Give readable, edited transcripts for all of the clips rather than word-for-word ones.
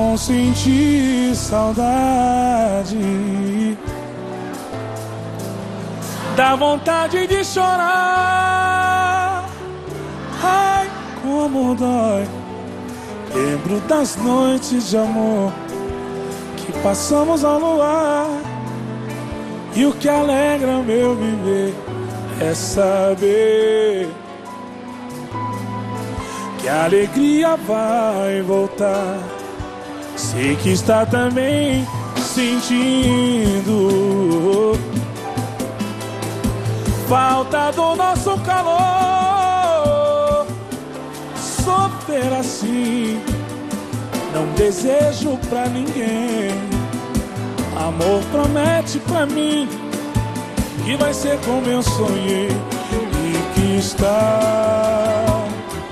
bom sentir saudade. Dá vontade de chorar. Ai, como dói. Lembro das noites de amor que passamos ao luar. E o que alegra meu viver é saber que a alegria vai voltar. Sei que está também sentindo falta do nosso calor. Sofrer assim não desejo pra ninguém. Amor promete pra mim que vai ser como eu sonhei e que está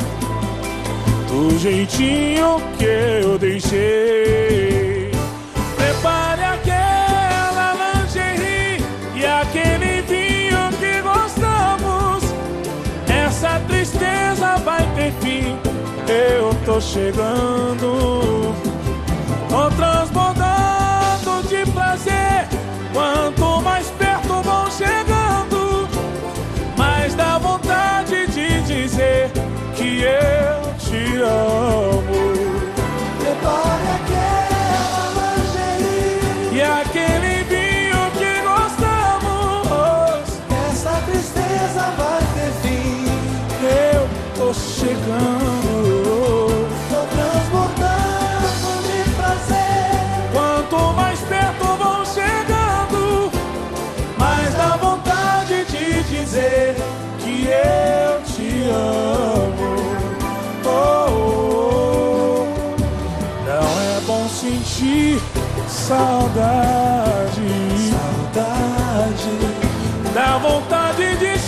do jeitinho que eu deixei. Prepare aquela lingerie e aquele vinho que gostamos. Essa tristeza vai ter fim. Eu tô chegando, tô transbordando de prazer. Quanto mais perto vão chegando, mais dá vontade de dizer que eu te amo. Prepare aquela lingerie e aquele vinho que gostamos. Essa tristeza vai ter fim. Eu tô chegando, tô transbordando de prazer. Quanto mais perto vão chegando, mais dá vontade de dizer que eu te amo. Oh, oh, oh. Não é bom sentir saudade. Saudade dá vontade de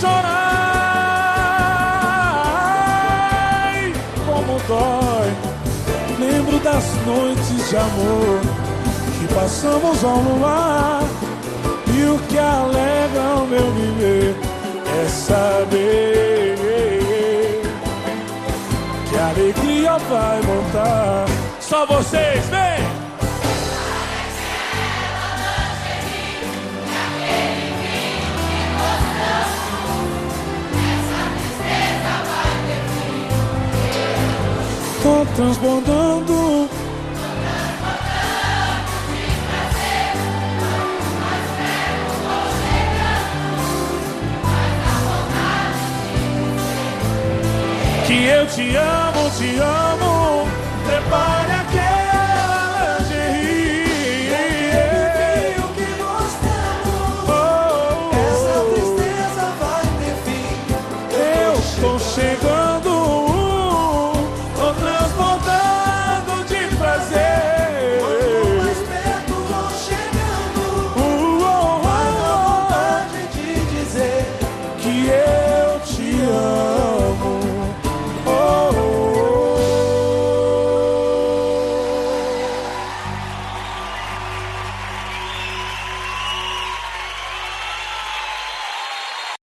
chorar. Ai, como dói. Lembro das noites de amor que passamos ao luar. E o que alegra o meu viver é saber que a alegria vai voltar. Só vocês, vem! Tô transbordando de prazer. Quanto mais perto vou chegando, mais dá vontade de dizer que eu te amo, te amo.